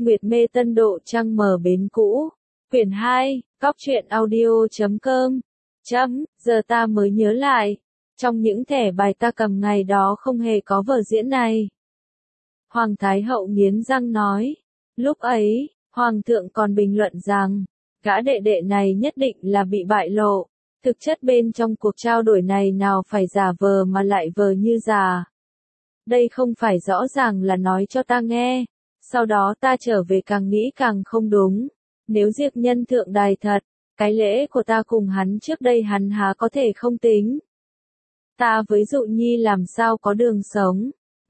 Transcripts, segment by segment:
Nguyệt Mê Tân Độ Trăng Mờ Bến Cũ. Quyển 2, Cóc truyện audio.com. Giờ ta mới nhớ lại, trong những thẻ bài ta cầm ngày đó không hề có vở diễn này. Hoàng Thái Hậu nghiến răng nói. Lúc ấy, Hoàng thượng còn bình luận rằng, gã đệ đệ này nhất định là bị bại lộ. Thực chất bên trong cuộc trao đổi này nào phải giả vờ mà lại vờ như già. Đây không phải rõ ràng là nói cho ta nghe. Sau đó ta trở về càng nghĩ càng không đúng. Nếu Diệp Nhân thượng đài thật, cái lễ của ta cùng hắn trước đây hắn há có thể không tính. Ta với Dụ Nhi làm sao có đường sống.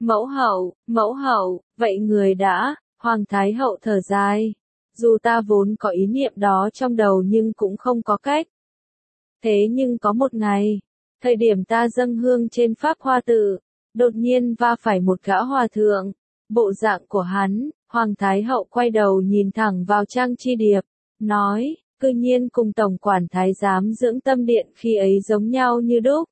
Mẫu hậu, vậy người đã, Hoàng Thái Hậu thở dài. Dù ta vốn có ý niệm đó trong đầu nhưng cũng không có cách. Thế nhưng có một ngày, thời điểm ta dâng hương trên Pháp Hoa Tự, đột nhiên va phải một gã hòa thượng. Bộ dạng của hắn, Hoàng Thái Hậu quay đầu nhìn thẳng vào Trang Chi Điệp, nói, cư nhiên cùng Tổng quản Thái giám dưỡng tâm điện khi ấy giống nhau như đúc.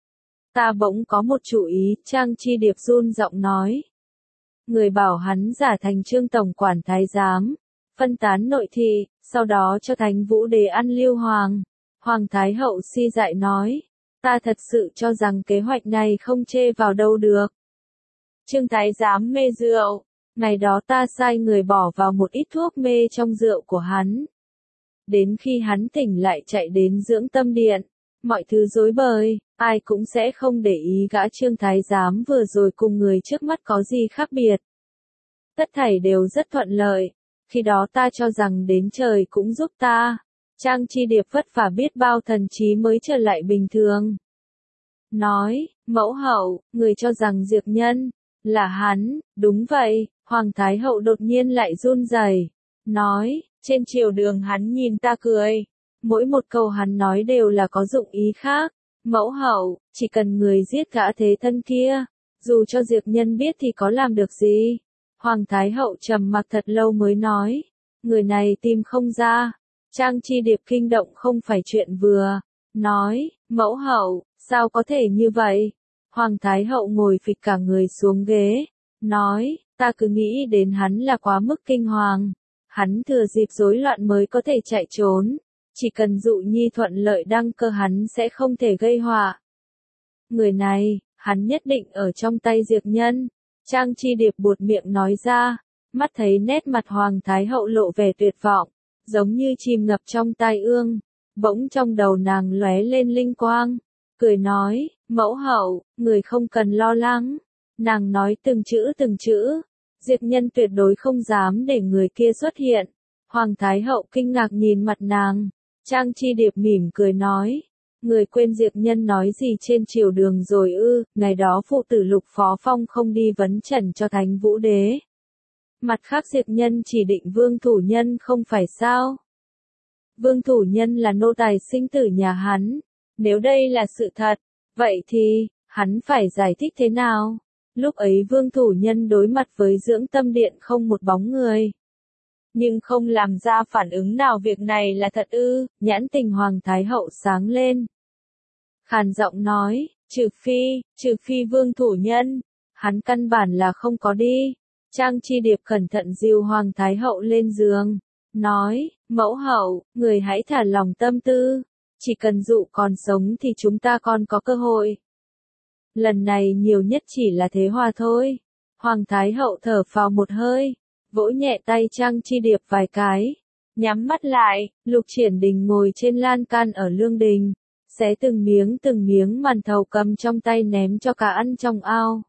Ta bỗng có một chủ ý, Trang Chi Điệp run giọng nói. Người bảo hắn giả thành Trương Tổng quản Thái giám, phân tán nội thị, sau đó cho Thánh Vũ Đế ăn lưu hoàng. Hoàng Thái Hậu si dại nói, ta thật sự cho rằng kế hoạch này không chê vào đâu được. Trương Thái giám mê rượu, ngày đó ta sai người bỏ vào một ít thuốc mê trong rượu của hắn. Đến khi hắn tỉnh lại chạy đến dưỡng tâm điện, mọi thứ rối bời, ai cũng sẽ không để ý gã Trương Thái giám vừa rồi cùng người trước mắt có gì khác biệt. Tất thảy đều rất thuận lợi, khi đó ta cho rằng đến trời cũng giúp ta. Trang Chi Điệp vất vả biết bao thần trí mới trở lại bình thường. Nói, mẫu hậu, người cho rằng Diệp Nhân là hắn, đúng vậy. Hoàng Thái Hậu đột nhiên lại run rẩy, nói, trên triều đường hắn nhìn ta cười. Mỗi một câu hắn nói đều là có dụng ý khác. Mẫu hậu, chỉ cần người giết gã thế thân kia, dù cho Diệp Nhân biết thì có làm được gì. Hoàng Thái Hậu trầm mặc thật lâu mới nói, người này tìm không ra. Trang Chi Điệp kinh động không phải chuyện vừa, nói, mẫu hậu, sao có thể như vậy? Hoàng Thái Hậu ngồi phịch cả người xuống ghế, nói, ta cứ nghĩ đến hắn là quá mức kinh hoàng. Hắn thừa dịp rối loạn mới có thể chạy trốn. Chỉ cần Dụ Nhi thuận lợi đăng cơ hắn sẽ không thể gây họa. Người này, hắn nhất định ở trong tay Diệp Nhân. Trang Chi Điệp buột miệng nói ra, mắt thấy nét mặt Hoàng Thái Hậu lộ vẻ tuyệt vọng, giống như chìm ngập trong tai ương. Bỗng trong đầu nàng lóe lên linh quang, cười nói, mẫu hậu, người không cần lo lắng. Nàng nói từng chữ, Diệp Nhân tuyệt đối không dám để người kia xuất hiện. Hoàng Thái Hậu kinh ngạc nhìn mặt nàng. Trang Chi Điệp mỉm cười nói, người quên Diệp Nhân nói gì trên triều đường rồi ư? Ngày đó phụ tử Lục Phó Phong không đi vấn trần cho Thánh Vũ Đế. Mặt khác Diệp Nhân chỉ định Vương Thủ Nhân không phải sao? Vương Thủ Nhân là nô tài sinh tử nhà hắn. Nếu đây là sự thật, vậy thì, hắn phải giải thích thế nào? Lúc ấy Vương Thủ Nhân đối mặt với dưỡng tâm điện không một bóng người. Nhưng không làm ra phản ứng nào, việc này là thật ư? Nhãn tình Hoàng Thái Hậu sáng lên. Khàn giọng nói, trừ phi Vương Thủ Nhân, hắn căn bản là không có đi. Trang Chi Điệp cẩn thận dìu Hoàng Thái Hậu lên giường, nói, mẫu hậu, người hãy thả lòng tâm tư, chỉ cần Dụ còn sống thì chúng ta còn có cơ hội. Lần này nhiều nhất chỉ là thế hòa thôi. Hoàng Thái Hậu thở phào một hơi, vỗ nhẹ tay Trang Chi Điệp vài cái, nhắm mắt lại. Lục Triển Đình ngồi trên lan can ở lương đình, xé từng miếng màn thầu cầm trong tay ném cho cá ăn trong ao.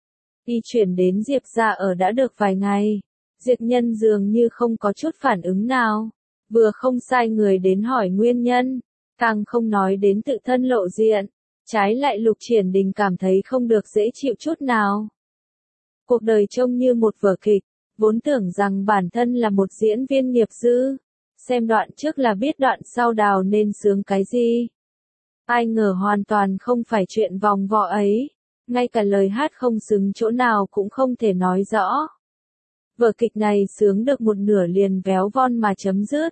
Y chuyển đến Diệp gia ở đã được vài ngày, Diệp Nhân dường như không có chút phản ứng nào, vừa không sai người đến hỏi nguyên nhân, càng không nói đến tự thân lộ diện, trái lại Lục Triển Đình cảm thấy không được dễ chịu chút nào. Cuộc đời trông như một vở kịch, vốn tưởng rằng bản thân là một diễn viên nghiệp dư, xem đoạn trước là biết đoạn sau đào nên sướng cái gì. Ai ngờ hoàn toàn không phải chuyện vòng vo ấy, ngay cả lời hát không xứng chỗ nào cũng không thể nói rõ. Vở kịch này sướng được một nửa liền véo von mà chấm dứt.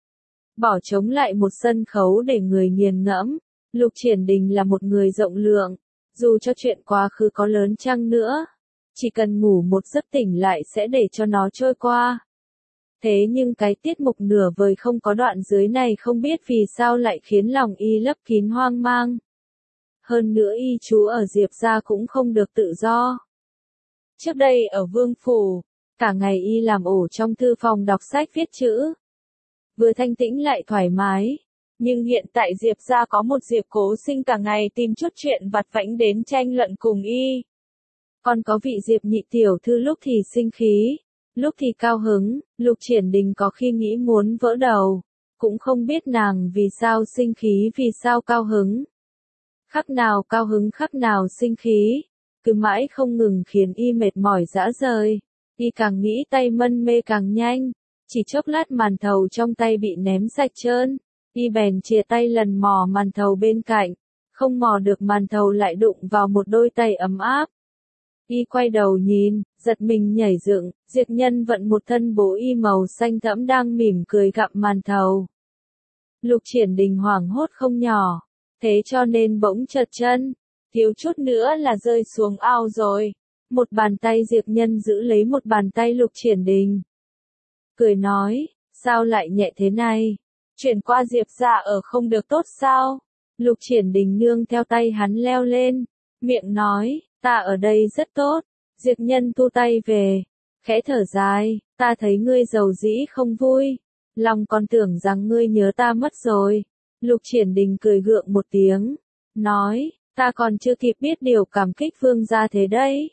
Bỏ trống lại một sân khấu để người nghiền ngẫm. Lục Triển Đình là một người rộng lượng, dù cho chuyện quá khứ có lớn chăng nữa, chỉ cần ngủ một giấc tỉnh lại sẽ để cho nó trôi qua. Thế nhưng cái tiết mục nửa vời không có đoạn dưới này không biết vì sao lại khiến lòng y lấp kín hoang mang. Hơn nữa y trú ở Diệp gia cũng không được tự do. Trước đây ở Vương Phủ, cả ngày y làm ổ trong thư phòng đọc sách viết chữ. Vừa thanh tĩnh lại thoải mái. Nhưng hiện tại Diệp gia có một Diệp Cố Sinh cả ngày tìm chút chuyện vặt vãnh đến tranh luận cùng y. Còn có vị Diệp nhị tiểu thư lúc thì sinh khí, lúc thì cao hứng, Lục Triển Đình có khi nghĩ muốn vỡ đầu, cũng không biết nàng vì sao sinh khí vì sao cao hứng. Khắc nào cao hứng khắc nào sinh khí, cứ mãi không ngừng khiến y mệt mỏi rã rời, y càng nghĩ tay mân mê càng nhanh, chỉ chốc lát màn thầu trong tay bị ném sạch trơn, y bèn chìa tay lần mò màn thầu bên cạnh, không mò được màn thầu lại đụng vào một đôi tay ấm áp. Y quay đầu nhìn, giật mình nhảy dựng, Diệp Nhân vận một thân bố y màu xanh thẫm đang mỉm cười gặm màn thầu. Lục Triển Đình hoảng hốt không nhỏ, thế cho nên bỗng trật chân, thiếu chút nữa là rơi xuống ao rồi. Một bàn tay Diệp Nhân giữ lấy một bàn tay Lục Triển Đình. Cười nói, sao lại nhẹ thế này? Chuyển qua Diệp gia ở không được tốt sao? Lục Triển Đình nương theo tay hắn leo lên, miệng nói, ta ở đây rất tốt. Diệp Nhân thu tay về, khẽ thở dài, ta thấy ngươi giàu dĩ không vui, lòng còn tưởng rằng ngươi nhớ ta mất rồi. Lục Triển Đình cười gượng một tiếng, nói, ta còn chưa kịp biết điều cảm kích vương gia thế đấy.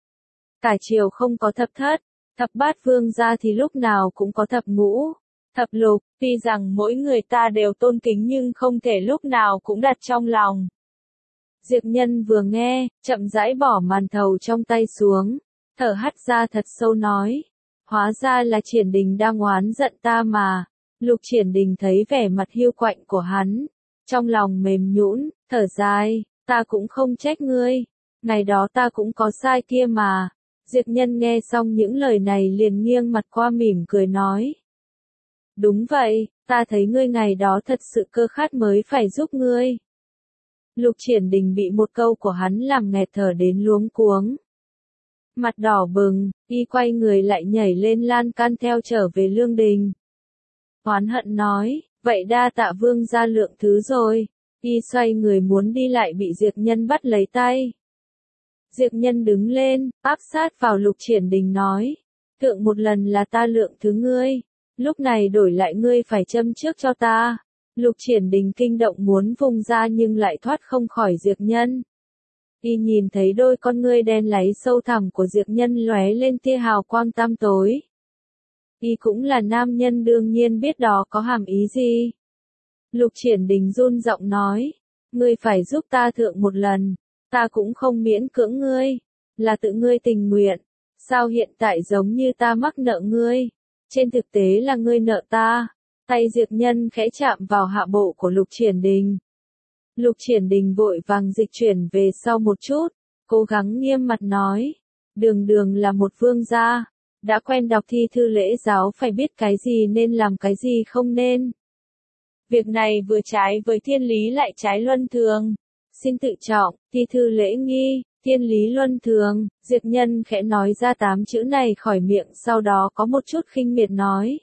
Cả triều không có thập thất, thập bát vương gia thì lúc nào cũng có thập ngũ, thập lục, tuy rằng mỗi người ta đều tôn kính nhưng không thể lúc nào cũng đặt trong lòng. Diệp Nhân vừa nghe, chậm rãi bỏ màn thầu trong tay xuống, thở hắt ra thật sâu nói, hóa ra là Triển Đình đang oán giận ta mà. Lục Triển Đình thấy vẻ mặt hiu quạnh của hắn, trong lòng mềm nhũn, thở dài, ta cũng không trách ngươi, ngày đó ta cũng có sai kia mà. Diệp Nhân nghe xong những lời này liền nghiêng mặt qua mỉm cười nói, đúng vậy, ta thấy ngươi ngày đó thật sự cơ khát mới phải giúp ngươi. Lục Triển Đình bị một câu của hắn làm nghẹt thở đến luống cuống. Mặt đỏ bừng, y quay người lại nhảy lên lan can theo trở về lương đình. Oán hận nói, vậy đa tạ vương gia lượng thứ rồi. Y xoay người muốn đi lại bị Diệp Nhân bắt lấy tay. Diệp Nhân đứng lên, áp sát vào Lục Triển Đình nói, thượng một lần là ta lượng thứ ngươi, lúc này đổi lại ngươi phải châm trước cho ta. Lục Triển Đình kinh động muốn vùng ra nhưng lại thoát không khỏi Diệp Nhân. Y nhìn thấy đôi con ngươi đen láy sâu thẳm của Diệp Nhân lóe lên tia hào quang tăm tối. Y cũng là nam nhân đương nhiên biết đó có hàm ý gì. Lục Triển Đình run giọng nói, ngươi phải giúp ta thượng một lần, ta cũng không miễn cưỡng ngươi, là tự ngươi tình nguyện, sao hiện tại giống như ta mắc nợ ngươi, trên thực tế là ngươi nợ ta. Tay Diệp Nhân khẽ chạm vào hạ bộ của Lục Triển Đình. Lục Triển Đình vội vàng dịch chuyển về sau một chút, cố gắng nghiêm mặt nói, đường đường là một vương gia, đã quen đọc thi thư lễ giáo phải biết cái gì nên làm cái gì không nên. Việc này vừa trái với thiên lý lại trái luân thường. Xin tự trọng, thi thư lễ nghi, thiên lý luân thường. Diệp Nhân khẽ nói ra 8 chữ này khỏi miệng sau đó có một chút khinh miệt nói.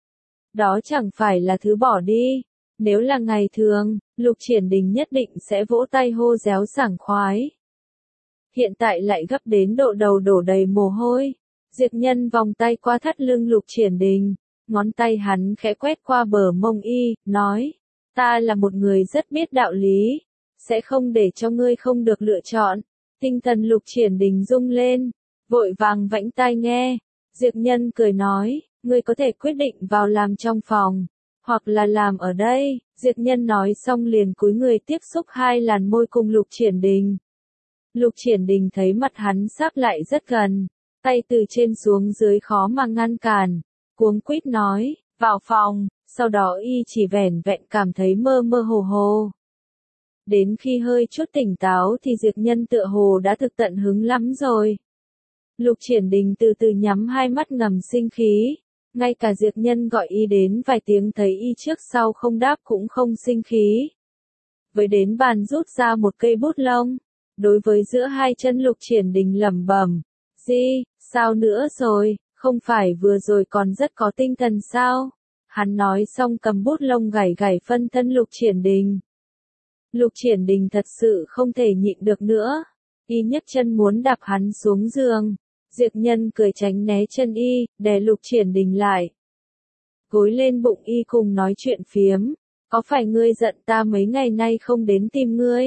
Đó chẳng phải là thứ bỏ đi. Nếu là ngày thường, Lục Triển Đình nhất định sẽ vỗ tay hô réo sảng khoái. Hiện tại lại gấp đến độ đầu đổ đầy mồ hôi. Diệp Nhân vòng tay qua thắt lưng Lục Triển Đình, ngón tay hắn khẽ quét qua bờ mông y, nói, ta là một người rất biết đạo lý, sẽ không để cho ngươi không được lựa chọn. Tinh thần Lục Triển Đình rung lên, vội vàng vãnh tai nghe. Diệp Nhân cười nói, ngươi có thể quyết định vào làm trong phòng, hoặc là làm ở đây. Diệp Nhân nói xong liền cúi người tiếp xúc 2 làn môi cùng Lục Triển Đình. Lục Triển Đình thấy mặt hắn sắp lại rất gần, tay từ trên xuống dưới khó mà ngăn cản, cuống quýt nói, vào phòng, sau đó y chỉ vẻn vẹn cảm thấy mơ mơ hồ hồ. Đến khi hơi chút tỉnh táo thì Diệp Nhân tựa hồ đã thực tận hứng lắm rồi. Lục Triển Đình từ từ nhắm 2 mắt ngầm sinh khí, ngay cả Diệp Nhân gọi y đến vài tiếng thấy y trước sau không đáp cũng không sinh khí. Với đến bàn rút ra một cây bút lông, đối với giữa 2 chân Lục Triển Đình lẩm bẩm, sao nữa rồi, Không phải vừa rồi còn rất có tinh thần sao? Hắn nói xong cầm bút lông gảy gảy phân thân Lục Triển Đình. Lục Triển Đình thật sự không thể nhịn được nữa. Y nhấc chân muốn đạp hắn xuống giường. Diệp Nhân cười tránh né chân y, đè Lục Triển Đình lại. Gối lên bụng y cùng nói chuyện phiếm. Có phải ngươi giận ta mấy ngày nay không đến tìm ngươi?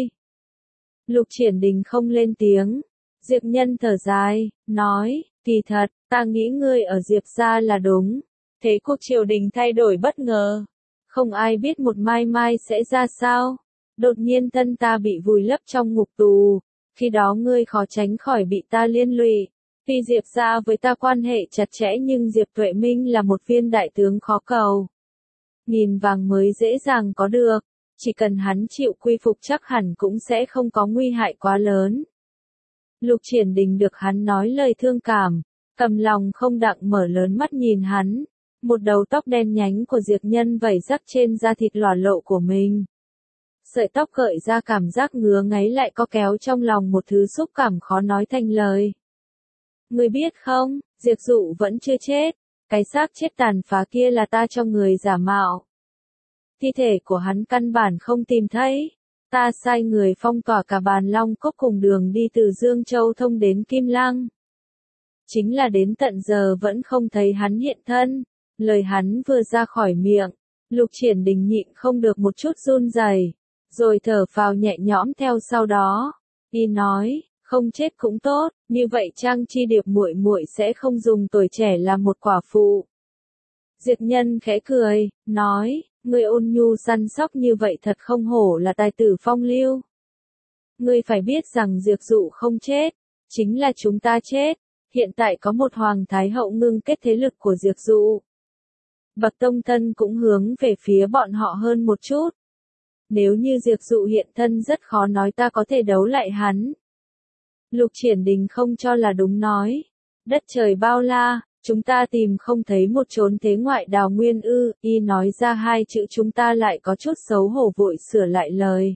Lục Triển Đình không lên tiếng. Diệp Nhân thở dài, nói, kỳ thật, ta nghĩ ngươi ở Diệp gia là đúng. Thế cuộc triều đình thay đổi bất ngờ. Không ai biết một mai mai sẽ ra sao. Đột nhiên thân ta bị vùi lấp trong ngục tù. Khi đó ngươi khó tránh khỏi bị ta liên lụy. Tuy Diệp gia với ta quan hệ chặt chẽ nhưng Diệp Tuệ Minh là một viên đại tướng khó cầu. Nghìn vàng mới dễ dàng có được. Chỉ cần hắn chịu quy phục chắc hẳn cũng sẽ không có nguy hại quá lớn. Lục Triển Đình được hắn nói lời thương cảm. Cầm lòng không đặng mở lớn mắt nhìn hắn. Một đầu tóc đen nhánh của Diệp Nhân vẩy rắc trên da thịt lòa lộ của mình. Sợi tóc gợi ra cảm giác ngứa ngáy lại có kéo trong lòng một thứ xúc cảm khó nói thành lời. Ngươi biết không, Diệp Dụ vẫn chưa chết. Cái xác chết tàn phá kia là ta cho người giả mạo. Thi thể của hắn căn bản không tìm thấy. Ta sai người phong tỏa cả Bàn Long Cốc cùng đường đi từ Dương Châu thông đến Kim Lăng. Chính là đến tận giờ vẫn không thấy hắn hiện thân. Lời hắn vừa ra khỏi miệng, Lục Triển Đình nhịn không được một chút run rẩy, rồi thở phào nhẹ nhõm theo sau đó. Y nói, không chết cũng tốt, như vậy Trang Chi Điệp muội muội sẽ không dùng tuổi trẻ làm một quả phụ. Diệp Nhân khẽ cười, nói, ngươi ôn nhu săn sóc như vậy thật không hổ là tài tử phong lưu. Ngươi phải biết rằng Diệp Dụ không chết, chính là chúng ta chết. Hiện tại có một hoàng thái hậu ngưng kết thế lực của Diệp Dụ. Bậc tông thân cũng hướng về phía bọn họ hơn một chút. Nếu như Diệp Dụ hiện thân rất khó nói ta có thể đấu lại hắn. Lục Triển Đình không cho là đúng nói. Đất trời bao la, chúng ta tìm không thấy một chốn thế ngoại đào nguyên ư. Y nói ra hai chữ chúng ta lại có chút xấu hổ vội sửa lại lời.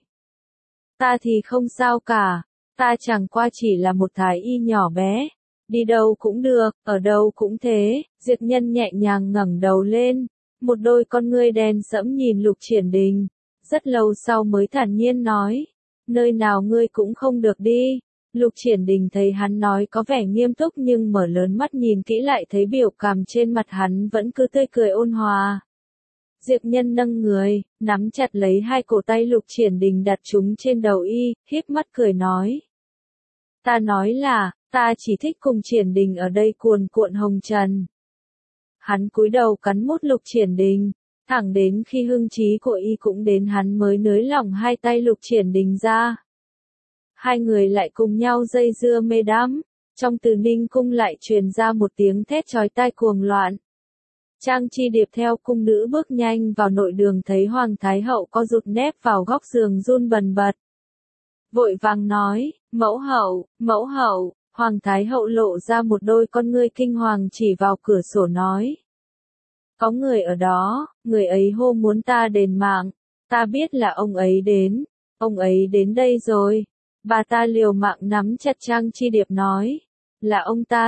Ta thì không sao cả, ta chẳng qua chỉ là một thái y nhỏ bé. Đi đâu cũng được, ở đâu cũng thế. Diệp Nhân nhẹ nhàng ngẩng đầu lên. Một đôi con ngươi đen sẫm nhìn Lục Triển Đình. Rất lâu sau mới thản nhiên nói. Nơi nào ngươi cũng không được đi. Lục Triển Đình thấy hắn nói có vẻ nghiêm túc nhưng mở lớn mắt nhìn kỹ lại thấy biểu cảm trên mặt hắn vẫn cứ tươi cười ôn hòa. Diệp Nhân nâng người, nắm chặt lấy hai cổ tay Lục Triển Đình đặt chúng trên đầu y, híp mắt cười nói. Ta nói là, ta chỉ thích cùng Triển Đình ở đây cuồn cuộn hồng trần. Hắn cúi đầu cắn mút Lục Triển Đình, thẳng đến khi hưng trí của y cũng đến hắn mới nới lỏng hai tay Lục Triển Đình ra. Hai người lại cùng nhau dây dưa mê đắm, trong Từ Ninh cung lại truyền ra một tiếng thét chói tai cuồng loạn. Trang Chi Điệp theo cung nữ bước nhanh vào nội đường thấy Hoàng Thái Hậu có rụt nép vào góc giường run bần bật. Vội vàng nói, mẫu hậu, Hoàng Thái Hậu lộ ra một đôi con ngươi kinh hoàng chỉ vào cửa sổ nói. Có người ở đó, người ấy hô muốn ta đền mạng, ta biết là ông ấy đến đây rồi. Bà ta liều mạng nắm chặt Trang Chi Điệp nói, là ông ta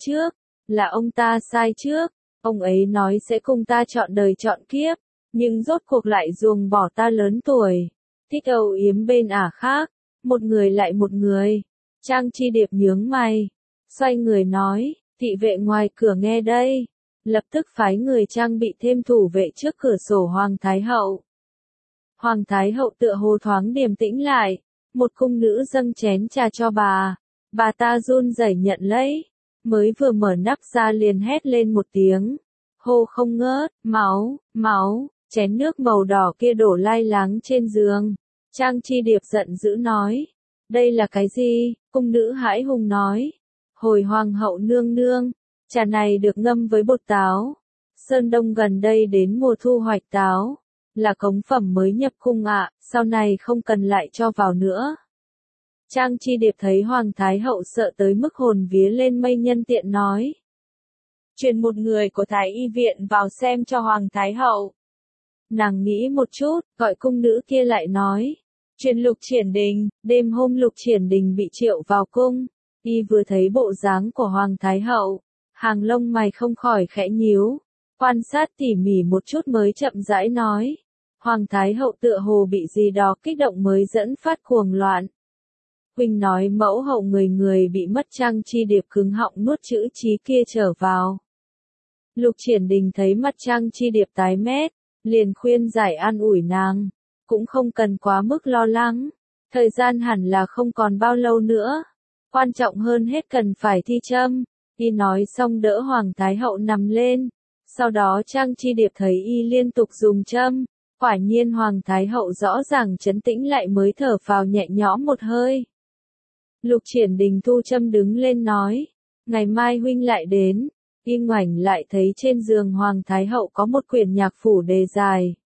sai trước, ông ấy nói sẽ cùng ta chọn đời chọn kiếp, nhưng rốt cuộc lại ruồng bỏ ta lớn tuổi, thích âu yếm bên ả khác, một người lại một người. Trang Chi Điệp nhướng mày, xoay người nói, thị vệ ngoài cửa nghe đây, lập tức phái người trang bị thêm thủ vệ trước cửa sổ Hoàng Thái Hậu. Hoàng Thái Hậu tựa hồ thoáng điềm tĩnh lại, một cung nữ dâng chén trà cho bà ta run rẩy nhận lấy, mới vừa mở nắp ra liền hét lên một tiếng, hô không ngớt, máu, chén nước màu đỏ kia đổ lai láng trên giường. Trang Chi Điệp giận dữ nói, đây là cái gì? Cung nữ hãi hùng nói, hồi Hoàng hậu nương nương, trà này được ngâm với bột táo. Sơn Đông gần đây đến mùa thu hoạch táo, là cống phẩm mới nhập cung ạ, sau này không cần lại cho vào nữa. Trang Chi Điệp thấy Hoàng Thái Hậu sợ tới mức hồn vía lên mây nhân tiện nói. Truyền một người của Thái y viện vào xem cho Hoàng Thái Hậu. Nàng nghĩ một chút, gọi cung nữ kia lại nói. Truyền Lục Triển Đình, đêm hôm Lục Triển Đình bị triệu vào cung. Y vừa thấy bộ dáng của Hoàng Thái Hậu, Hàng lông mày không khỏi khẽ nhíu, quan sát tỉ mỉ một chút mới chậm rãi nói. Hoàng Thái Hậu tựa hồ bị gì đó kích động mới dẫn phát cuồng loạn. Huynh nói mẫu hậu người người bị mất Trang Chi Điệp cứng họng nuốt chữ chí kia trở vào. Lục Triển Đình thấy mặt Trang Chi Điệp tái mét, liền khuyên giải an ủi nàng, cũng không cần quá mức lo lắng, thời gian hẳn là không còn bao lâu nữa, quan trọng hơn hết cần phải thi châm. Y nói xong đỡ Hoàng Thái Hậu nằm lên, sau đó Trang Chi Điệp thấy y liên tục dùng châm, quả nhiên Hoàng Thái Hậu rõ ràng trấn tĩnh lại mới thở phào nhẹ nhõm một hơi. Lục Triển Đình thu châm đứng lên nói, ngày mai huynh lại đến. Y ngoảnh lại thấy trên giường Hoàng Thái Hậu có một quyển nhạc phủ đề dài.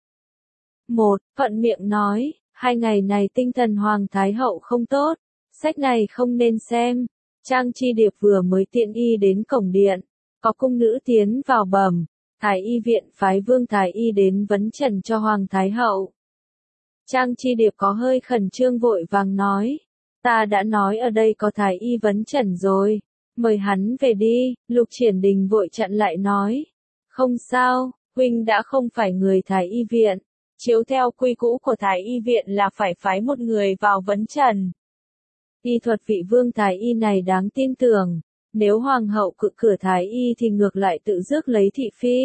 Thuận miệng nói, 2 ngày này tinh thần Hoàng Thái Hậu không tốt, sách này không nên xem. Trang Chi Điệp vừa mới tiện y đến cổng điện, có cung nữ tiến vào bẩm, Thái y viện phái Vương Thái y đến vấn trần cho Hoàng Thái Hậu. Trang Chi Điệp có hơi khẩn trương vội vàng nói, ta đã nói ở đây có Thái y vấn trần rồi. Mời hắn về đi, Lục Triển Đình vội chặn lại nói. Không sao, huynh đã không phải người Thái y viện. Chiếu theo quy cũ của Thái y viện là phải phái một người vào vấn trần. Y thuật vị Vương Thái y này đáng tin tưởng. Nếu Hoàng hậu cự cửa Thái y thì ngược lại tự rước lấy thị phi.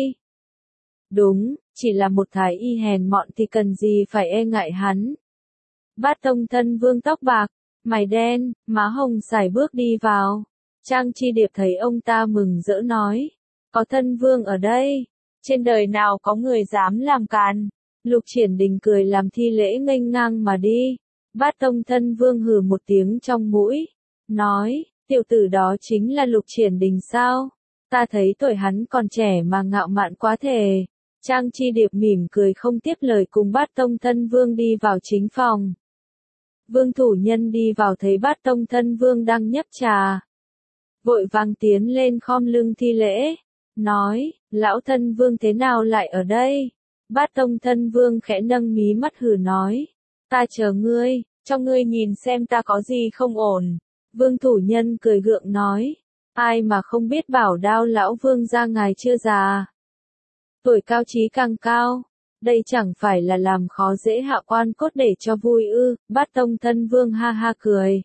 Đúng, chỉ là một Thái y hèn mọn thì cần gì phải e ngại hắn. Bát Tông Thân Vương tóc bạc, mày đen, má hồng sải bước đi vào. Trang Chi Điệp thấy ông ta mừng rỡ nói, có Thân Vương ở đây, trên đời nào có người dám làm càn. Lục Triển Đình cười làm thi lễ nghênh ngang mà đi. Bát Tông Thân Vương hừ một tiếng trong mũi, nói, tiểu tử đó chính là Lục Triển Đình sao? Ta thấy tuổi hắn còn trẻ mà ngạo mạn quá thề. Trang Chi Điệp mỉm cười không tiếp lời cùng Bát Tông Thân Vương đi vào chính phòng. Vương thủ nhân đi vào thấy Bát Tông Thân Vương đang nhấp trà. Vội vàng tiến lên khom lưng thi lễ, nói, lão Thân Vương thế nào lại ở đây? Bát Tông Thân Vương khẽ nâng mí mắt hừ nói, ta chờ ngươi, cho ngươi nhìn xem ta có gì không ổn. Vương thủ nhân cười gượng nói, ai mà không biết bảo đao lão Vương gia ngài chưa già. Tuổi cao trí càng cao, đây chẳng phải là làm khó dễ hạ quan cốt để cho vui ư? Bát Tông Thân Vương ha ha cười.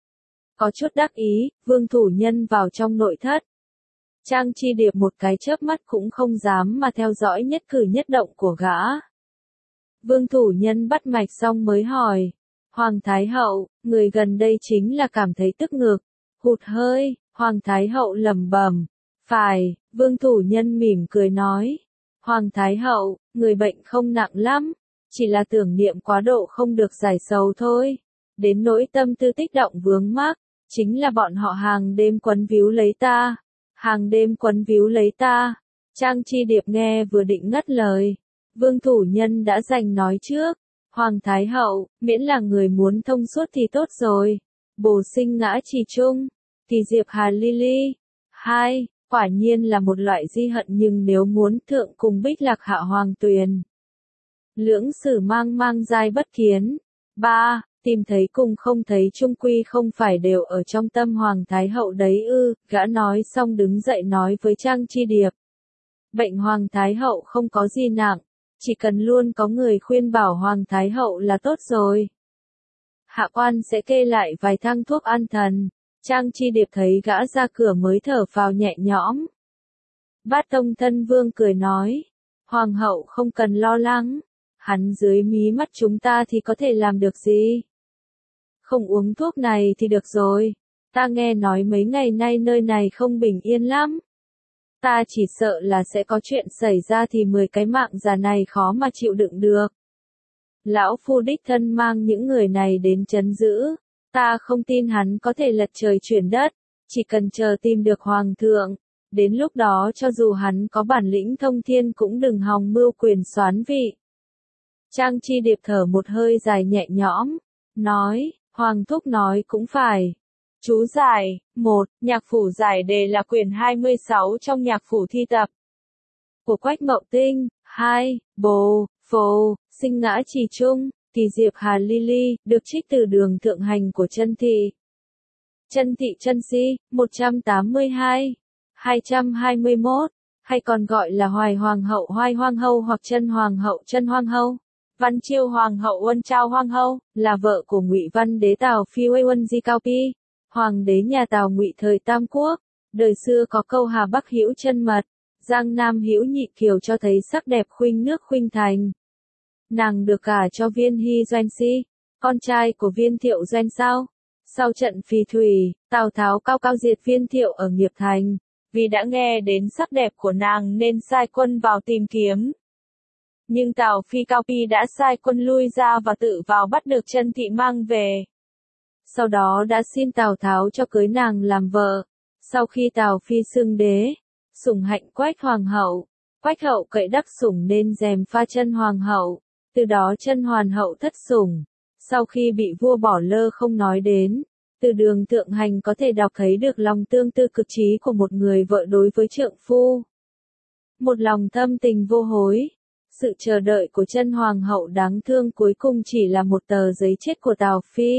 Có chút đắc ý, Vương thủ nhân vào trong nội thất. Trang Chi Điệp một cái chớp mắt cũng không dám mà theo dõi nhất cử nhất động của gã. Vương thủ nhân bắt mạch xong mới hỏi, Hoàng Thái Hậu, người gần đây chính là cảm thấy tức ngực, hụt hơi. Hoàng Thái Hậu lẩm bẩm, phải. Vương thủ nhân mỉm cười nói, Hoàng Thái Hậu, người bệnh không nặng lắm, chỉ là tưởng niệm quá độ không được giải sầu thôi. Đến nỗi tâm tư tích động vướng mắc, chính là bọn họ hàng đêm quấn víu lấy ta. Hàng đêm quấn víu lấy ta. Trang Chi Điệp nghe vừa định ngắt lời. Vương thủ nhân đã giành nói trước. Hoàng Thái Hậu, miễn là người muốn thông suốt thì tốt rồi. Bồ sinh ngã trì trung. Thì Diệp Hà Lily. 2. Quả nhiên là một loại di hận nhưng nếu muốn thượng cùng Bích Lạc hạ hoàng tuyền. Lưỡng sử mang mang giai bất kiến. 3. Tìm thấy cùng không thấy chung quy không phải đều ở trong tâm Hoàng Thái Hậu đấy ư? Gã nói xong đứng dậy nói với Trang Chi Điệp. Bệnh Hoàng Thái Hậu không có gì nặng, chỉ cần luôn có người khuyên bảo Hoàng Thái Hậu là tốt rồi. Hạ quan sẽ kê lại vài thang thuốc an thần. Trang Chi Điệp thấy gã ra cửa mới thở phào nhẹ nhõm. Bát Tông Thân Vương cười nói, Hoàng hậu không cần lo lắng, hắn dưới mí mắt chúng ta thì có thể làm được gì? Không uống thuốc này thì được rồi, ta nghe nói mấy ngày nay nơi này không bình yên lắm. Ta chỉ sợ là sẽ có chuyện xảy ra thì 10 cái mạng già này khó mà chịu đựng được. Lão phu đích thân mang những người này đến trấn giữ. Ta không tin hắn có thể lật trời chuyển đất, chỉ cần chờ tìm được hoàng thượng, đến lúc đó cho dù hắn có bản lĩnh thông thiên cũng đừng hòng mưu quyền soán vị. Trang Chi Điệp thở một hơi dài nhẹ nhõm, nói, Hoàng thúc nói cũng phải. Chú giải, 1, nhạc phủ giải đề là quyển 26 trong nhạc phủ thi tập của Quách Mậu Tinh. 2, Bồ, Phồ, sinh ngã trì trung. Thì Diệp Hà Lily, được trích từ đường thượng hành của Chân Thị. Chân Thị Chân Si, 182. 221, hay còn gọi là Hoài Hoàng hậu hoặc Chân Hoang hậu. Văn Chiêu Hoàng hậu Uân Trao Hoàng hậu, là vợ của Ngụy Văn Đế Tào Phi Uy Uân Di Cao Pi, hoàng đế nhà Tào Ngụy thời Tam Quốc. Đời xưa có câu Hà Bắc hữu chân mật, Giang Nam hữu nhị kiều, cho thấy sắc đẹp khuynh nước khuynh thành. Nàng được gả cho Viên Hy Doanh Si, con trai của Viên Thiệu Doanh Sao. Sau trận Phì Thủy, Tào Tháo cao diệt Viên Thiệu ở Nghiệp Thành. Vì đã nghe đến sắc đẹp của nàng nên sai quân vào tìm kiếm. Nhưng Tào Phi Cao Pi đã sai quân lui ra và tự vào bắt được Chân Thị mang về. Sau đó đã xin Tào Tháo cho cưới nàng làm vợ. Sau khi Tào Phi xưng đế, sủng hạnh Quách Hoàng hậu, Quách hậu cậy đắc sủng nên gièm pha Chân Hoàng hậu, từ đó Chân Hoàn hậu thất sủng. Sau khi bị vua bỏ lơ không nói đến, từ Đường Thượng Hành có thể đọc thấy được lòng tương tư cực trí của một người vợ đối với trượng phu. Một lòng thâm tình vô hối. Sự chờ đợi của Chân Hoàng hậu đáng thương cuối cùng chỉ là một tờ giấy chết của Tào Phi.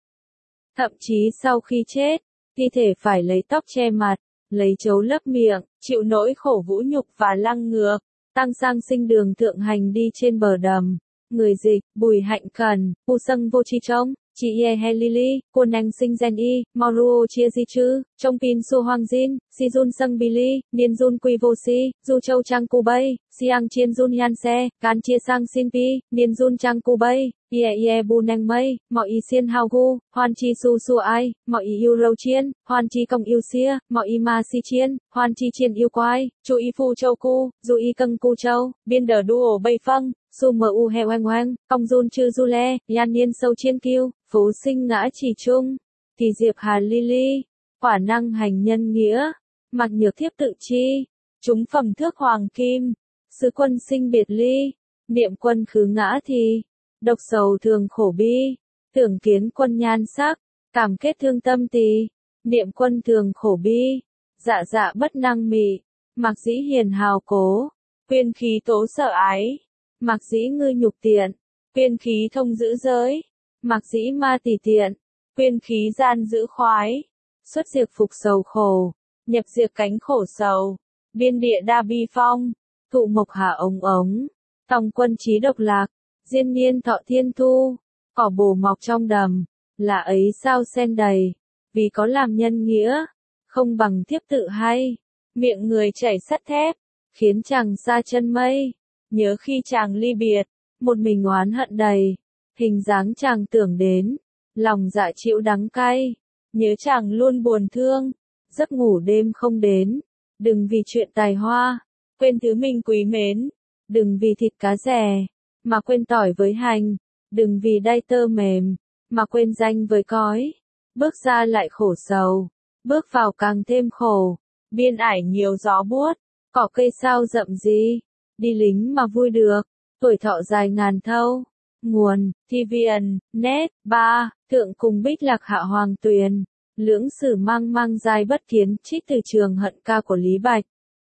Thậm chí sau khi chết, thi thể phải lấy tóc che mặt, lấy trấu lấp miệng, chịu nỗi khổ vũ nhục và lăng ngược. Tăng Sang sinh Đường Thượng Hành đi trên bờ đầm. Người dịch, Bùi Hạnh Cần, Pu Sâng Vô Chi Trông, Chị Ye He Lily, Quân Anh Sinh Gen Y, Maruo Chia Di Chư, Trong Pin Su Hoang Jin, Si Jun Sâng Billy, Niên Jun Quy Vô Si, Du Châu Trang Cu Bay, Siang Chien Jun Yan Se, Can Chia Sang Sin Pi, Niên Jun Trang Cu Bay, Ye Bu Nang Mây, Mọi Y Xiên Hao Gu, Hoan Chi Su Su Ai, Mọi Y Yêu Râu Chiên, Hoan Chi Công Yêu Xia, Mọi Y Ma Si Chiên, Hoan Chi Chiên Yêu Quai, Chu Y Phu Châu Cu, Du Y Câng Cu Châu, Biên Đờ Đu Bay Phăng. Su mu he oanh oanh, công jun chư du le, yan niên sâu chiên kiêu, phú sinh ngã chỉ chung, thì diệp hà lily, quả năng hành nhân nghĩa, mặc nhược thiếp tự chi, chúng phẩm thước hoàng kim, sứ quân sinh biệt ly, niệm quân khứ ngã thì, độc sầu thường khổ bi, tưởng kiến quân nhan sắc, cảm kết thương tâm tỳ, niệm quân thường khổ bi, dạ dạ bất năng mị, mặc dĩ hiền hào cố, quyên khí tố sợ ái. Mặc dĩ ngư nhục tiện, quyên khí thông giữ giới, mặc dĩ ma tỳ tiện, quyên khí gian giữ khoái, xuất diệt phục sầu khổ, nhập diệt cánh khổ sầu, biên địa đa bi phong, thụ mộc hạ ống, tòng quân trí độc lạc, diên niên thọ thiên thu, cỏ bồ mọc trong đầm, là ấy sao sen đầy, vì có làm nhân nghĩa, không bằng thiếp tự hay, miệng người chảy sắt thép, khiến chàng xa chân mây. Nhớ khi chàng ly biệt, một mình oán hận đầy, hình dáng chàng tưởng đến, lòng dạ chịu đắng cay, nhớ chàng luôn buồn thương, giấc ngủ đêm không đến, đừng vì chuyện tài hoa, quên thứ mình quý mến, đừng vì thịt cá rẻ, mà quên tỏi với hành, đừng vì đay tơ mềm, mà quên danh với cói, bước ra lại khổ sầu, bước vào càng thêm khổ, biên ải nhiều gió buốt, cỏ cây sao rậm gì. Đi lính mà vui được, tuổi thọ dài ngàn thâu. Nguồn, TVN, Net, 3, Thượng cùng Bích Lạc Hạ Hoàng Tuyền. Lưỡng sử mang dài bất kiến, trích từ Trường Hận Ca của Lý Bạch.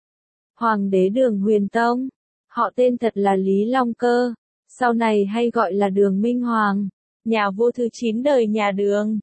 Hoàng đế Đường Huyền Tông, họ tên thật là Lý Long Cơ, sau này hay gọi là Đường Minh Hoàng, nhà vua thứ 9 đời nhà Đường.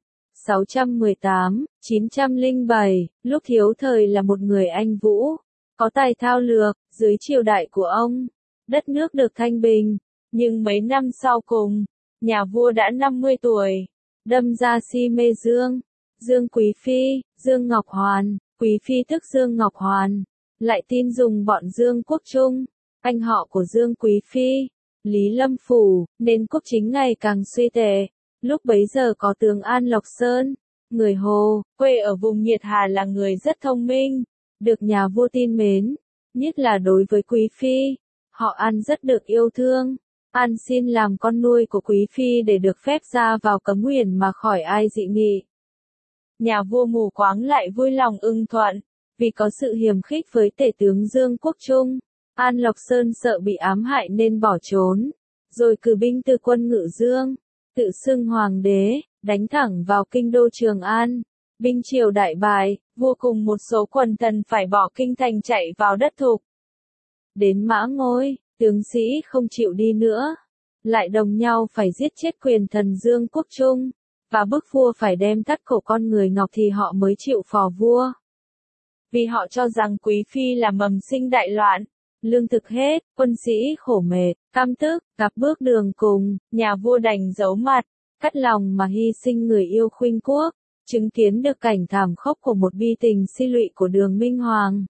618-907, lúc thiếu thời là một người anh vũ, có tài thao lược. Dưới triều đại của ông, đất nước được thanh bình, nhưng mấy năm sau cùng, nhà vua đã 50 tuổi, đâm ra si mê Dương Quý Phi, Dương Ngọc Hoàn, Quý Phi tức Dương Ngọc Hoàn, lại tin dùng bọn Dương Quốc Trung, anh họ của Dương Quý Phi, Lý Lâm Phủ, nên quốc chính ngày càng suy tệ. Lúc bấy giờ có tướng An Lộc Sơn, người Hồ, quê ở vùng Nhiệt Hà là người rất thông minh, được nhà vua tin mến. Nhất là đối với Quý Phi, họ An rất được yêu thương. An xin làm con nuôi của Quý Phi để được phép ra vào Cấm Uyển mà khỏi ai dị nghị. Nhà vua mù quáng lại vui lòng ưng thuận, vì có sự hiềm khích với tể tướng Dương Quốc Trung. An Lộc Sơn sợ bị ám hại nên bỏ trốn, rồi cử binh từ quân Ngự Dương, tự xưng hoàng đế, đánh thẳng vào kinh đô Trường An. Binh triều đại bại, vua cùng một số quần thần phải bỏ kinh thành chạy vào đất Thục. Đến Mã Ngôi, tướng sĩ không chịu đi nữa, lại đồng nhau phải giết chết quyền thần Dương Quốc Trung, và bức vua phải đem thắt cổ con người Ngọc thì họ mới chịu phò vua. vì họ cho rằng quý phi là mầm sinh đại loạn. Lương thực hết, quân sĩ khổ mệt, cam tức, gặp bước đường cùng, nhà vua đành giấu mặt, cắt lòng mà hy sinh người yêu khuynh quốc, chứng kiến được cảnh thảm khốc của một bi tình si lụy của Đường Minh Hoàng.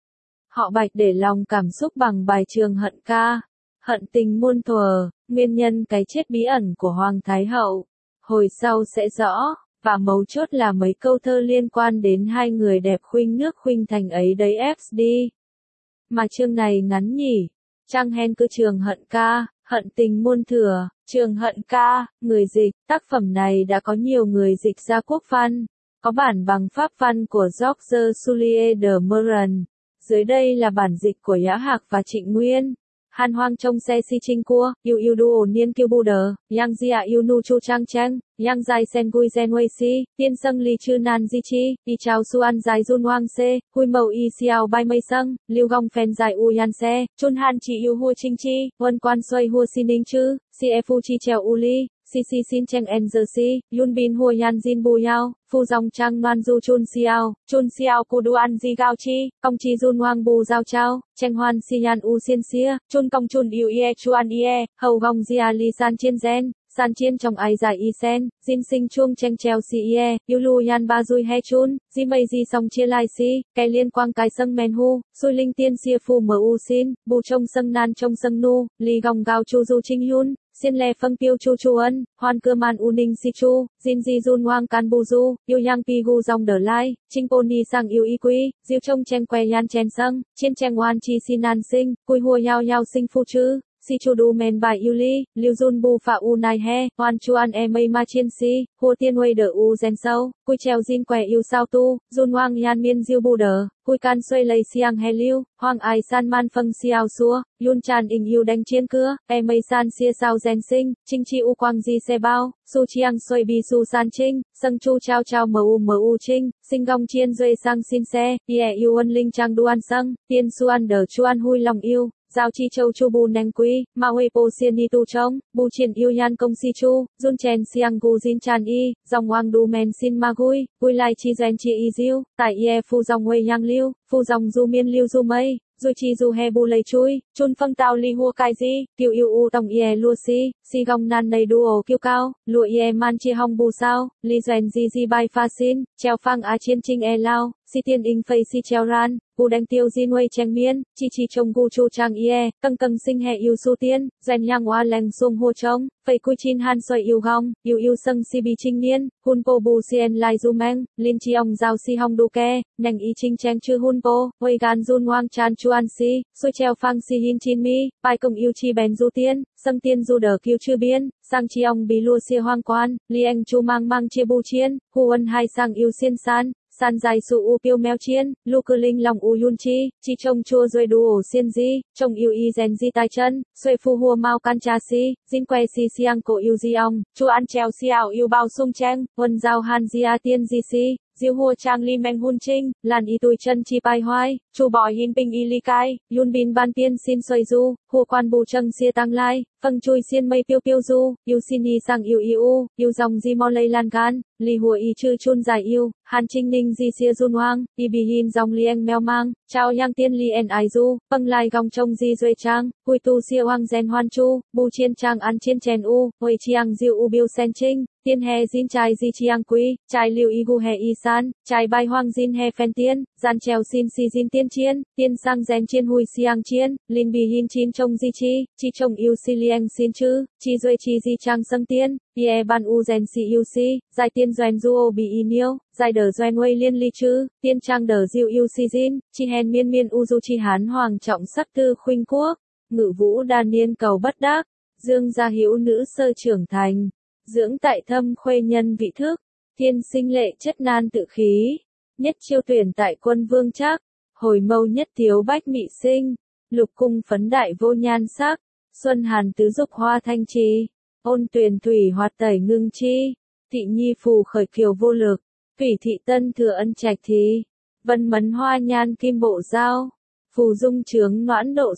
Họ Bạch để lòng cảm xúc bằng bài Trường Hận ca, hận tình muôn thuở, nguyên nhân cái chết bí ẩn của Hoàng Thái Hậu, hồi sau sẽ rõ, và mấu chốt là mấy câu thơ liên quan đến hai người đẹp khuynh nước khuynh thành ấy đấy XD. Mà chương này ngắn nhỉ, Trang Hen cứ Trường Hận ca, hận tình muôn thuở, Trường Hận ca, người dịch, tác phẩm này đã có nhiều người dịch ra quốc văn, có bản bằng pháp văn của Georges Soulier de Meuron, dưới đây là bản dịch của Nhã Hạc và Trịnh Nguyên. Han hoang trong xe si trinh cua, yêu đu ổn niên kiêu bu đờ, yang zia yêu nu chu trang trang, yang zai sen gui gen wei si, tiên sâng ly chư nan di chi, đi chào su an zai run hoang se, hui màu y xiao bai mây sâng, liu gong phen zai u yan se, chun han chi yêu hua trinh chi, huân quan xoay hua xin ninh chư, si e phu chi treo u li. Si xin cheng en giờ si, yun bin hua yan jin bu yao, phu dòng trang noan du chun xiao ku du an di gao chi, công chi jun hoang bu giao chao, cheng hoan si yan u xiên xia, chun công chun yêu ie chuan ie, hầu gong zia li san chiên gen. San chiên trong ai dài y sen, jin sinh chuông cheng treo si ie, yêu lu yan ba dui he chun, di mây di song chia lai si, cái liên quang cái sâng men hu, xui linh tiên xia phu mu xin, bu trong sâng nan trong sâng nu, li gong gao chu du trinh yun. Xiên lè phân tiêu chu chu ân, hoan cơ man u ninh si chu, jin di jun hoang can bu du, yêu yang pi gu dòng đờ lai, trinh poni sang yêu y quy, diêu trông chen que yan chen sâng, chiên chen hoan chi xin nan sinh, cui hua yao yao sinh phu chư. Si chu du men bài yêu li, liu jun bu fa u nai he, hoan chuan e mây ma chiên si, hua tiên huê đờ u gen sâu, cui treo jin que yêu sao tu, jun hoang yan miên diêu bu đờ, cui can xuê lây siang he liu, hoang ai san man phâng xiao xua, yun chan ing yêu đánh chiên cưa, e mây san xia sao gen sinh, chinh chi u quang di xe bao, su chiang xuê bi su san chinh, sâng chu chao chao mu chinh, sinh gong chiên duê sang xin xe, ye yêu ân linh trang duan sâng, tiên suan đờ chuan hui lòng yêu. Giao chi châu chu bu neng quy, ma huê po xiên ni tu trông, bu triển yêu yan công si chu, dun chen siang gu jin chan y, dòng hoàng du men xin ma gui, gui lai chi gen chi y diu, tại ye phu dòng huê yang liu, phu dòng du miên liu du mây, du chi du he bu lây chui, chun phâng tao li hua kai di, kiều yêu u tòng ye lua si gong nan đầy duo kiêu cao, lụa ye man chi hong bu sao, li gen di bai pha xin, treo phang á chiên trinh e lao, si tiên ing phây si treo ran. Gu đánh tiêu jin wei cheng miên, chi trông gu chu trang ie, căng sinh hệ yêu su tiên, doanh yang hoa leng sung hô trông, phây cui chin han xoay yêu gong, yêu sâng si bi trinh niên, hun po bu sien lai du meng, lin chi ong giao si hong du ke, neng y trinh cheng chư hun po, wei gan jun wang chan chuan si, xui treo phang si hin chin mi, bai công yêu chi bèn du tiên, sâng tiên du đờ kiêu chư biên, sang chi ong bi lua xia hoang quan, li anh chu mang chia bu chiên, hu ân hai sang yêu xiên san. San dài su u piêu meo chiên, lu cư linh lòng u yun chi trông chua rồi đu ổ xiên di, trông yêu y gen di tai chân, xuê phu hua mau can cha si, jin que si siang cổ yêu di ong, chu ăn treo xiao yêu bao sung cheng, huân giao han di a tiên di si. Diêu hua trang li meng hun trinh, lan y tui chân chi pai hoai, chu bò hin ping y li kai, yun bin ban tiên xin xoay du, hua quan bù trăng xia tăng lai, phâng chui xiên mây piêu du, yêu xin y sang yêu dòng di mo lây lan gan, li hua y chư chun dài yêu, han trinh ninh di xia jun hoang, y bì hin dòng li eng meo mang, chao yang tiên li en ai du, phâng lai gong trông di duê trang, hui tu xia hoang gen hoan chu, bu chiên trang ăn chiên chèn u, hui chiang diêu u biêu sen trinh. Tiên he jin chai di chiang quý, chai liu y gu he y san, chai bai hoang jin he phen tiên, gian treo xin si jin tiên chiên, tiên sang gen chiên hui siang chiên, lin bì hin chin trông di chi trông yêu si liang xin chư, chi duê chi di trang sâm tiên, ye ban u gen si yêu si, dài tiên doen duo bì y niêu, dài đờ doen wei liên li chư, tiên trang đờ diêu yêu si jin, chi hen miên u du chi hán hoàng trọng sắc tư khuynh quốc, ngự vũ đan niên cầu bất đắc, dương gia hữu nữ sơ trưởng thành. Dưỡng tại thâm khuê nhân vị thức, thiên sinh lệ chất nan tự khí, nhất chiêu tuyển tại quân vương trác, hồi mâu nhất thiếu bách mị sinh, lục cung phấn đại vô nhan sắc, xuân hàn tứ dục hoa thanh trì, ôn tuyền thủy hoạt tẩy ngưng chi, thị nhi phù khởi kiều vô lực, thủy thị tân thừa ân trạch thí, vân mấn hoa nhan kim bộ giao, phù dung trướng noãn độ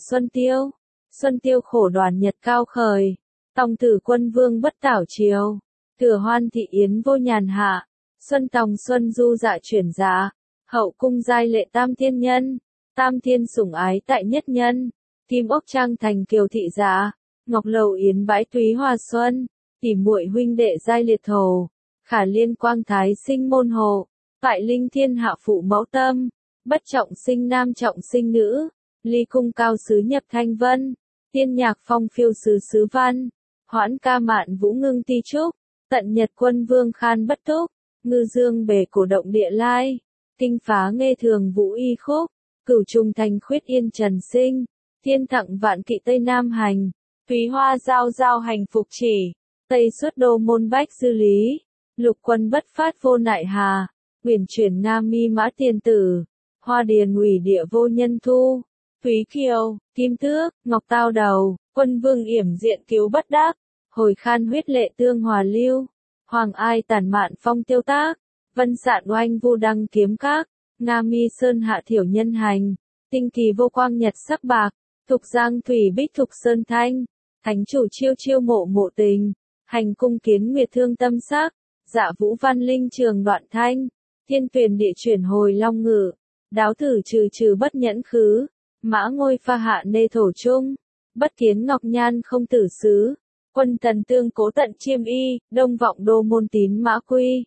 xuân tiêu khổ đoàn nhật cao khởi. Tòng tử quân vương bất tảo chiều, thừa hoan thị yến vô nhàn hạ, xuân tòng xuân du dạ chuyển giá, hậu cung giai lệ tam thiên nhân, tam thiên sủng ái tại nhất nhân, kim ốc trang thành kiều thị giả, ngọc lầu yến bãi túy hoa xuân, tỉ muội huynh đệ giai liệt thổ, khả liên quang thái sinh môn hộ, tại linh thiên hạ phụ mẫu tâm, bất trọng sinh nam trọng sinh nữ, ly cung cao sứ nhập thanh vân, tiên nhạc phong phiêu sứ sứ văn, hoãn ca mạn vũ ngưng ti trúc, tận nhật quân vương khan bất túc, ngư dương bể cổ động địa lai, kinh phá nghe thường vũ y khúc, cửu trùng thành khuyết yên trần sinh, thiên thặng vạn kỵ tây nam hành, thúy hoa giao giao hành phục chỉ, tây xuất đô môn bách dư lý, lục quân bất phát vô nại hà, huyền chuyển nga mi mã tiền tử, hoa điền ủy địa vô nhân thu, thúy kiều, kim tước, ngọc tao đầu, quân vương yểm diện cứu bất đắc, hồi khan huyết lệ tương hòa lưu, hoàng ai tản mạn phong tiêu tác, vân sạn oanh vu đăng kiếm các, nga mi sơn hạ thiểu nhân hành, tinh kỳ vô quang nhật sắc bạc, thục giang thủy bích thục sơn thanh, thánh chủ chiêu chiêu mộ mộ tình, hành cung kiến nguyệt thương tâm sắc, dạ vũ văn linh trường đoạn thanh, thiên tuyền địa chuyển hồi long ngự, đáo thử trừ trừ bất nhẫn khứ, mã ngôi pha hạ nê thổ trung, bất kiến ngọc nhan không tử xứ, quân thần tương cố tận chiêm y, đông vọng đô môn tín mã quy.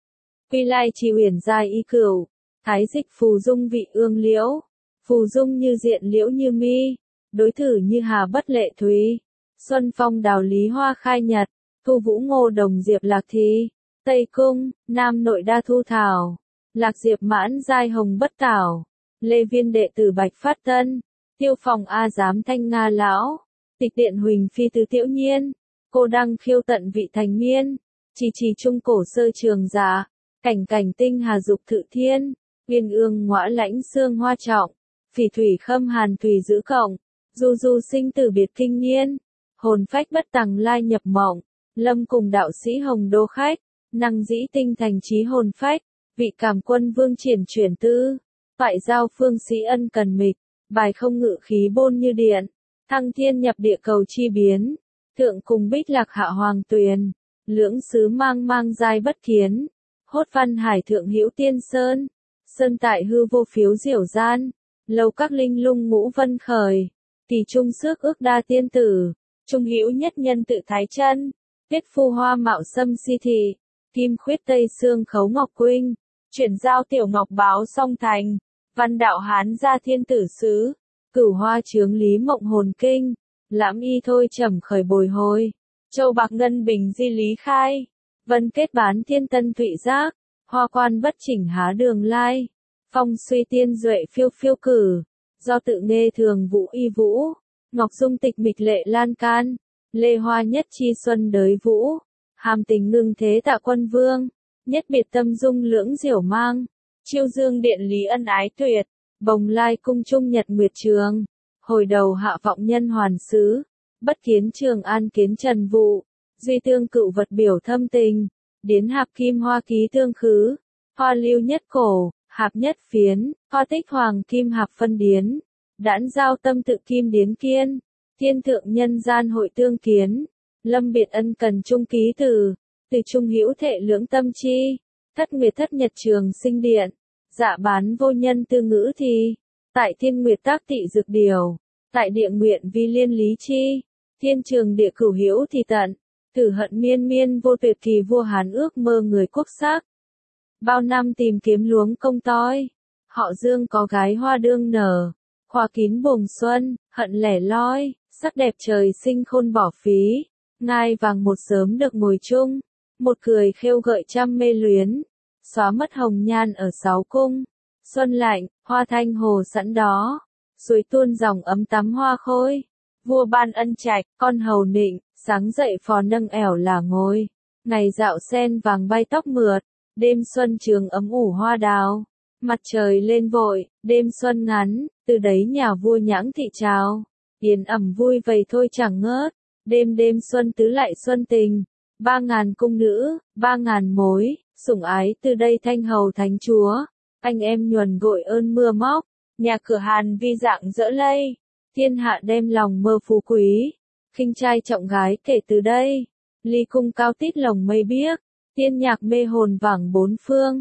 Quy lai trì huyền giai y cửu, thái dịch phù dung vị ương liễu, phù dung như diện liễu như mi, đối thử như hà bất lệ thúy, xuân phong đào lý hoa khai nhật, thu vũ ngô đồng diệp lạc thi, tây cung, nam nội đa thu thảo, lạc diệp mãn giai hồng bất tảo, lê viên đệ tử bạch phát tân, tiêu phòng a giám thanh nga lão, tịch điện huỳnh phi tứ tiểu nhiên, cô đăng khiêu tận vị thành miên, trì trung cổ sơ trường giả, cảnh cảnh tinh hà dục thự thiên, uyên ương ngõa lãnh xương hoa trọng, phỉ thủy khâm hàn thủy giữ cộng, du du sinh tử biệt kinh nhiên, hồn phách bất tằng lai nhập mộng, lâm cùng đạo sĩ hồng đô khách, năng dĩ tinh thành trí hồn phách, vị cảm quân vương triển chuyển tư, toại giao phương sĩ ân cần mịch, bài không ngự khí bôn như điện, thăng thiên nhập địa cầu chi biến, thượng cùng bích lạc hạ hoàng tuyền, lưỡng sứ mang mang giai bất kiến, hốt văn hải thượng hữu tiên sơn, sơn tại hư vô phiếu diểu gian, lâu các linh lung ngũ vân khởi, kỳ trung xước ước đa tiên tử, trung hữu nhất nhân tự thái chân, tiết phu hoa mạo sâm si thị, kim khuyết tây xương khấu ngọc quynh, chuyển giao tiểu ngọc báo song thành, văn đạo hán gia thiên tử sứ, cửu hoa chướng lý mộng hồn kinh, lãm y thôi trầm khởi bồi hồi, châu bạc ngân bình di lý khai, vân kết bán thiên tân thụy giác, hoa quan bất chỉnh há đường lai, phong suy tiên duệ phiêu phiêu cử, do tự nghe thường vũ y vũ, ngọc dung tịch mịch lệ lan can, lê hoa nhất chi xuân đới vũ, hàm tình ngưng thế tạ quân vương, nhất biệt tâm dung lưỡng diểu mang, chiêu dương điện lý ân ái tuyệt, bồng lai cung trung nhật nguyệt trường, hồi đầu hạ vọng nhân hoàn sứ, bất kiến trường an kiến trần vụ, duy tương cựu vật biểu thâm tình, điến hạp kim hoa ký tương khứ, hoa lưu nhất cổ, hạp nhất phiến, hoa tích hoàng kim hạp phân điến, đãn giao tâm tự kim điến kiên, thiên thượng nhân gian hội tương kiến, lâm biệt ân cần trung ký từ trung hữu thệ lưỡng tâm chi, thất nguyệt thất nhật trường sinh điện, dạ bán vô nhân tư ngữ thì, tại thiên nguyệt tác tị dược điều, tại địa nguyện vi liên lý chi, thiên trường địa cửu hữu thì tận, tử hận miên miên vô tuyệt kỳ vua Hán ước mơ người quốc sắc. Bao năm tìm kiếm luống công toi, họ Dương có gái hoa đương nở, khoa kín bồng xuân, hận lẻ loi, sắc đẹp trời sinh khôn bỏ phí, ngai vàng một sớm được ngồi chung, một cười khêu gợi trăm mê luyến, xóa mất hồng nhan ở sáu cung, xuân lạnh, hoa thanh hồ sẵn đó, suối tuôn dòng ấm tắm hoa khôi, vua ban ân trạch, con hầu nịnh, sáng dậy phò nâng ẻo là ngôi, ngày dạo sen vàng bay tóc mượt, đêm xuân trường ấm ủ hoa đào, mặt trời lên vội, đêm xuân ngắn, từ đấy nhà vua nhãng thị trào, yên ẩm vui vầy thôi chẳng ngớt, đêm đêm xuân tứ lại xuân tình, 3.000 cung nữ, 3.000 mối, sủng ái từ đây thanh hầu thánh chúa, anh em nhuần gội ơn mưa móc, nhà cửa Hàn vi dạng dỡ lây, thiên hạ đem lòng mơ phú quý, khinh trai trọng gái kể từ đây, ly cung cao tít lồng mây biếc, tiên nhạc mê hồn vảng bốn phương,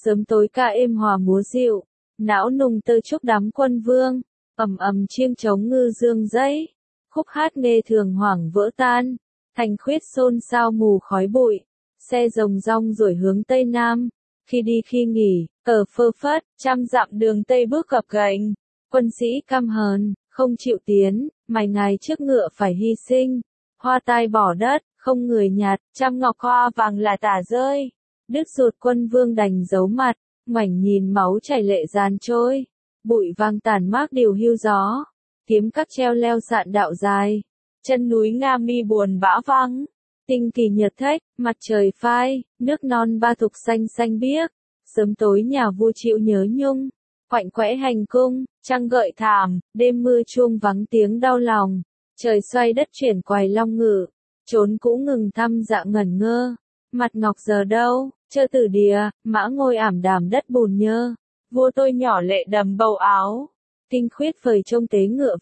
Sớm tối ca êm hòa múa dịu, não nùng tơ chúc đám quân vương, ầm ầm chiêng trống ngư dương dãy, khúc hát nghe thường hoảng vỡ tan, thành khuyết xôn xao mù khói bụi, xe rồng rong rồi hướng tây nam, khi đi khi nghỉ, cờ phơ phất, trăm dặm đường tây bước gập ghềnh, quân sĩ căm hờn, không chịu tiến, mày ngài trước ngựa phải hy sinh, hoa tai bỏ đất, không người nhặt, trăm ngọc hoa vàng là tả rơi, đứt ruột quân vương đành giấu mặt, ngoảnh nhìn máu chảy lệ giàn trôi, bụi vàng tàn mác điều hưu gió, kiếm các treo leo sạn đạo dài, chân núi Nga Mi buồn bã vắng, tinh kỳ nhật thách, mặt trời phai, nước non ba thục xanh xanh biếc, sớm tối nhà vua chịu nhớ nhung, quạnh quẽ hành cung, trăng gợi thảm, đêm mưa chuông vắng tiếng đau lòng, trời xoay đất chuyển quài long ngự, trốn cũ ngừng thăm dạ ngẩn ngơ, mặt ngọc giờ đâu, chơ tử đìa, mã ngôi ảm đàm đất bùn nhơ, vua tôi nhỏ lệ đầm bầu áo, tinh khuyết phời trông tế ngựa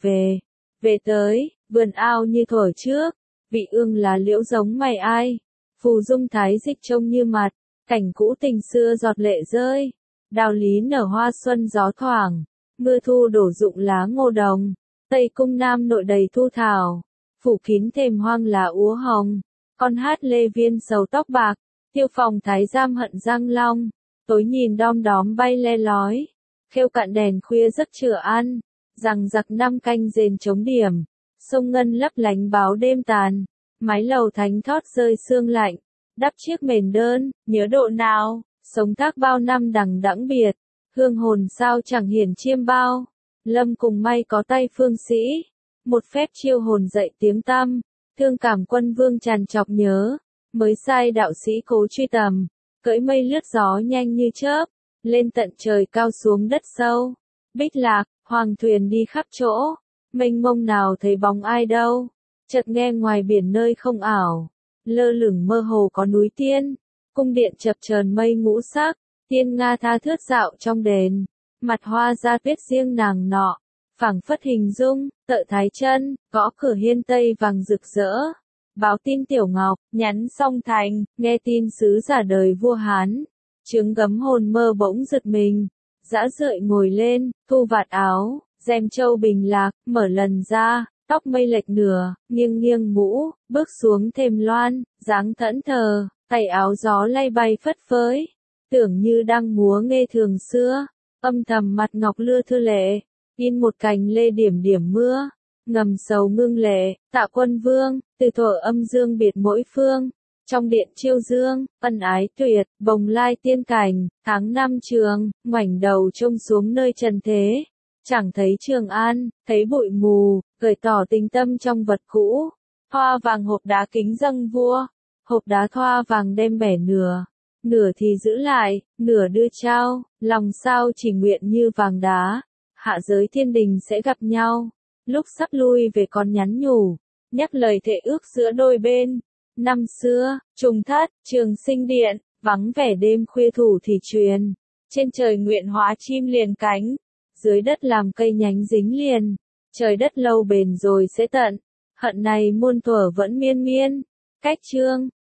về tới, vườn ao như thuở trước, vị ương lá liễu giống mày ai, phù dung thái dịch trông như mặt, cảnh cũ tình xưa giọt lệ rơi, đào lý nở hoa xuân gió thoảng, mưa thu đổ rụng lá ngô đồng, tây cung nam nội đầy thu thảo, phủ kín thềm hoang lá úa hồng, con hát lê viên sầu tóc bạc, tiêu phòng thái giam hận giang long, tối nhìn đom đóm bay le lói, khêu cạn đèn khuya giấc chửa ăn, rằng giặc năm canh rền chống điểm, sông ngân lấp lánh báo đêm tàn, mái lầu thánh thót rơi sương lạnh, đắp chiếc mền đơn, nhớ độ nào, sống thác bao năm đằng đẵng biệt, hương hồn sao chẳng hiển chiêm bao, lâm cùng may có tay phương sĩ, một phép chiêu hồn dậy tiếng tăm, thương cảm quân vương tràn trọc nhớ, mới sai đạo sĩ cố truy tầm, cưỡi mây lướt gió nhanh như chớp, lên tận trời cao xuống đất sâu, bích lạc, hoàng thuyền đi khắp chỗ, mênh mông nào thấy bóng ai đâu, chợt nghe ngoài biển nơi không ảo, lơ lửng mơ hồ có núi tiên, cung điện chập chờn mây ngũ sắc, tiên nga tha thướt dạo trong đền, mặt hoa da tuyết riêng nàng nọ, phảng phất hình dung, tợ thái chân, gõ cửa hiên tây vàng rực rỡ, báo tin tiểu ngọc, nhắn song thành, nghe tin sứ giả đời vua Hán, trứng gấm hồn mơ bỗng giật mình, dã rượi ngồi lên, thu vạt áo, rèm châu bình lạc, mở lần ra, tóc mây lệch nửa, nghiêng nghiêng mũ, bước xuống thềm loan, dáng thẫn thờ, tay áo gió lay bay phất phới, tưởng như đang múa nghe thường xưa, âm thầm mặt ngọc lưa thưa lệ, in một cành lê điểm điểm mưa, ngầm sầu ngưng lệ, tạ quân vương, từ thuở âm dương biệt mỗi phương, trong điện chiêu dương, ân ái tuyệt, bồng lai tiên cảnh, tháng năm trường, ngoảnh đầu trông xuống nơi trần thế, chẳng thấy Trường An, thấy bụi mù, gợi tỏ tình tâm trong vật cũ, hoa vàng hộp đá kính dâng vua, hộp đá thoa vàng đem bẻ nửa, nửa thì giữ lại, nửa đưa trao, lòng sao chỉ nguyện như vàng đá, hạ giới thiên đình sẽ gặp nhau, lúc sắp lui về còn nhắn nhủ, nhắc lời thệ ước giữa đôi bên. Năm xưa, trùng thất, Trường Sinh điện, vắng vẻ đêm khuya thủ thì truyền, trên trời nguyện hóa chim liền cánh, dưới đất làm cây nhánh dính liền, trời đất lâu bền rồi sẽ tận, hận này muôn thuở vẫn miên miên, cách chương.